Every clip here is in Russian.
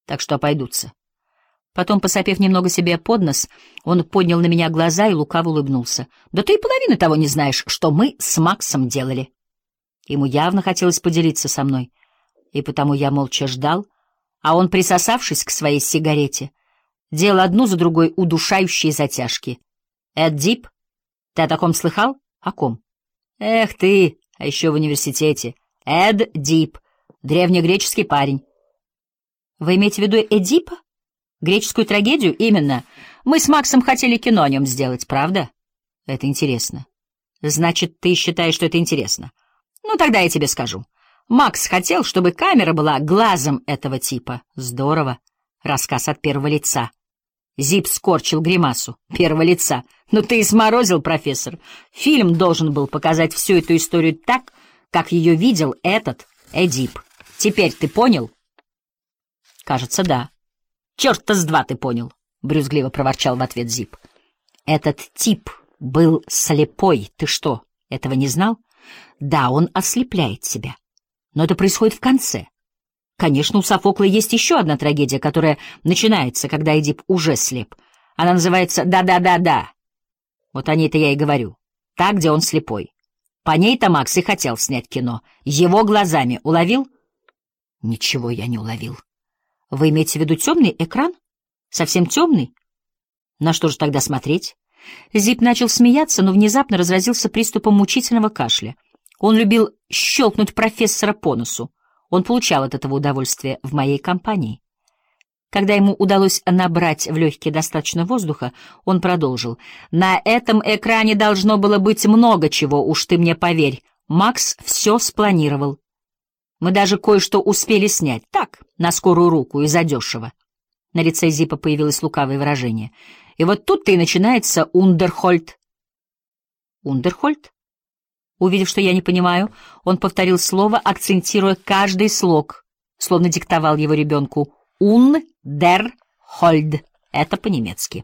так что обойдутся. Потом, посопев немного себе под нос, он поднял на меня глаза и лукаво улыбнулся. «Да ты и половины того не знаешь, что мы с Максом делали». Ему явно хотелось поделиться со мной, и потому я молча ждал, а он, присосавшись к своей сигарете, делал одну за другой удушающие затяжки. «Эд Дип? Ты о таком слыхал? О ком?» «Эх ты, а еще в университете. Эд Дип, древнегреческий парень». «Вы имеете в виду Эдипа? Греческую трагедию? Именно. Мы с Максом хотели кино о нем сделать, правда? Это интересно. Значит, ты считаешь, что это интересно? Ну, тогда я тебе скажу. Макс хотел, чтобы камера была глазом этого типа. Здорово. Рассказ от первого лица. Зип скорчил гримасу. Первого лица. Ну ты и сморозил, профессор. Фильм должен был показать всю эту историю так, как ее видел этот Эдип. Теперь ты понял? Кажется, да. «Черт-то с два ты понял», — брюзгливо проворчал в ответ Зип. «Этот тип был слепой. Ты что, этого не знал? Да, он ослепляет себя. Но это происходит в конце. Конечно, у Софокла есть еще одна трагедия, которая начинается, когда Эдип уже слеп. Она называется «Да-да-да-да». Вот о ней-то я и говорю. Та, где он слепой. По ней-то Макс и хотел снять кино. Его глазами уловил? Ничего я не уловил. Вы имеете в виду темный экран? Совсем темный? На что же тогда смотреть? Зип начал смеяться, но внезапно разразился приступом мучительного кашля. Он любил щелкнуть профессора по носу. Он получал от этого удовольствие в моей компании. Когда ему удалось набрать в легкие достаточно воздуха, он продолжил. «На этом экране должно было быть много чего, уж ты мне поверь. Макс все спланировал. Мы даже кое-что успели снять, так, на скорую руку и задешево». На лице Зипа появилось лукавое выражение. «И вот тут-то и начинается Ундерхольд». «Ундерхольд?» Увидев, что я не понимаю, он повторил слово, акцентируя каждый слог, словно диктовал его ребенку. «Ундерхольд». Это по-немецки.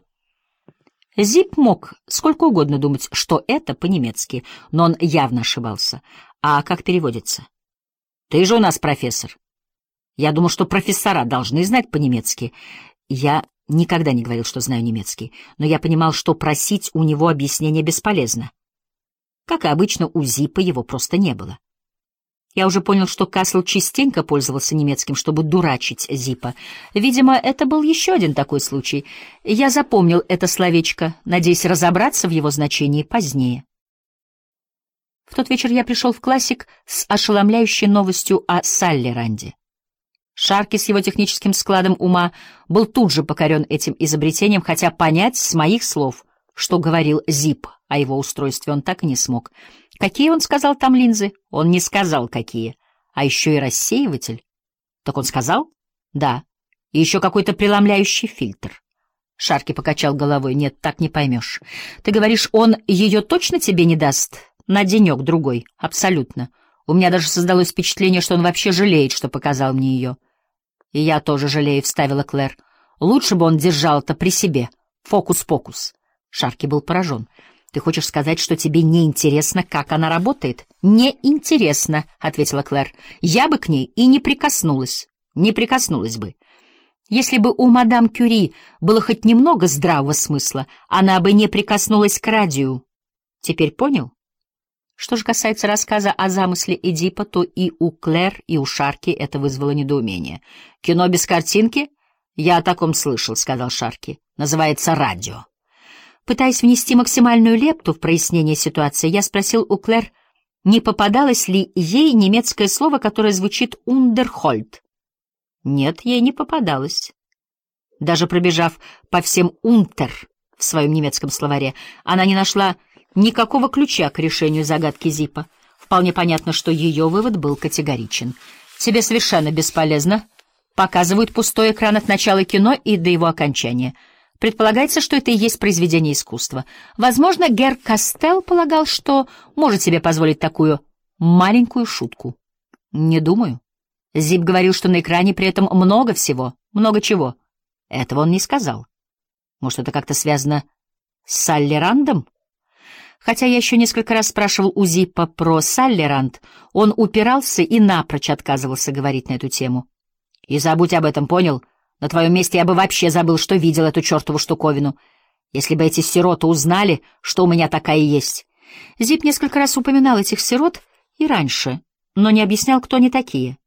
Зип мог сколько угодно думать, что это по-немецки, но он явно ошибался. А как переводится? Ты же у нас профессор. Я думал, что профессора должны знать по-немецки. Я никогда не говорил, что знаю немецкий, но я понимал, что просить у него объяснения бесполезно. Как и обычно, у Зипа его просто не было. Я уже понял, что Кассел частенько пользовался немецким, чтобы дурачить Зипа. Видимо, это был еще один такой случай. Я запомнил это словечко, надеясь разобраться в его значении позднее. В тот вечер я пришел в классик с ошеломляющей новостью о Саллеранде. Шарки с его техническим складом ума был тут же покорен этим изобретением, хотя понять с моих слов, что говорил Зип о его устройстве, он так и не смог. Какие, он сказал, там линзы? Он не сказал, какие. А еще и рассеиватель. Так он сказал? Да. И еще какой-то преломляющий фильтр. Шарки покачал головой. Нет, так не поймешь. Ты говоришь, он ее точно тебе не даст? На денек-другой. Абсолютно. У меня даже создалось впечатление, что он вообще жалеет, что показал мне ее. И я тоже жалею, — вставила Клэр. Лучше бы он держал это при себе. Фокус-покус. Шарки был поражен. Ты хочешь сказать, что тебе не интересно, как она работает? Не интересно, — ответила Клэр. Я бы к ней и не прикоснулась. Не прикоснулась бы. Если бы у мадам Кюри было хоть немного здравого смысла, она бы не прикоснулась к радио. Теперь понял? Что же касается рассказа о замысле Эдипа, то и у Клэр, и у Шарки это вызвало недоумение. «Кино без картинки? Я о таком слышал», — сказал Шарки. «Называется радио». Пытаясь внести максимальную лепту в прояснение ситуации, я спросил у Клэр, не попадалось ли ей немецкое слово, которое звучит «ундерхольд». Нет, ей не попадалось. Даже пробежав по всем «унтер» в своем немецком словаре, она не нашла никакого ключа к решению загадки Зипа. Вполне понятно, что ее вывод был категоричен. Тебе совершенно бесполезно. Показывают пустой экран от начала кино и до его окончания. Предполагается, что это и есть произведение искусства. Возможно, герр Кастелл полагал, что может себе позволить такую маленькую шутку. Не думаю. Зип говорил, что на экране при этом много всего. Много чего. Этого он не сказал. Может, это как-то связано с Саллерандом? Хотя я еще несколько раз спрашивал у Зиппа про Саллеранд, он упирался и напрочь отказывался говорить на эту тему. И забудь об этом, понял? На твоем месте я бы вообще забыл, что видел эту чертову штуковину. Если бы эти сироты узнали, что у меня такая есть. Зип несколько раз упоминал этих сирот и раньше, но не объяснял, кто они такие.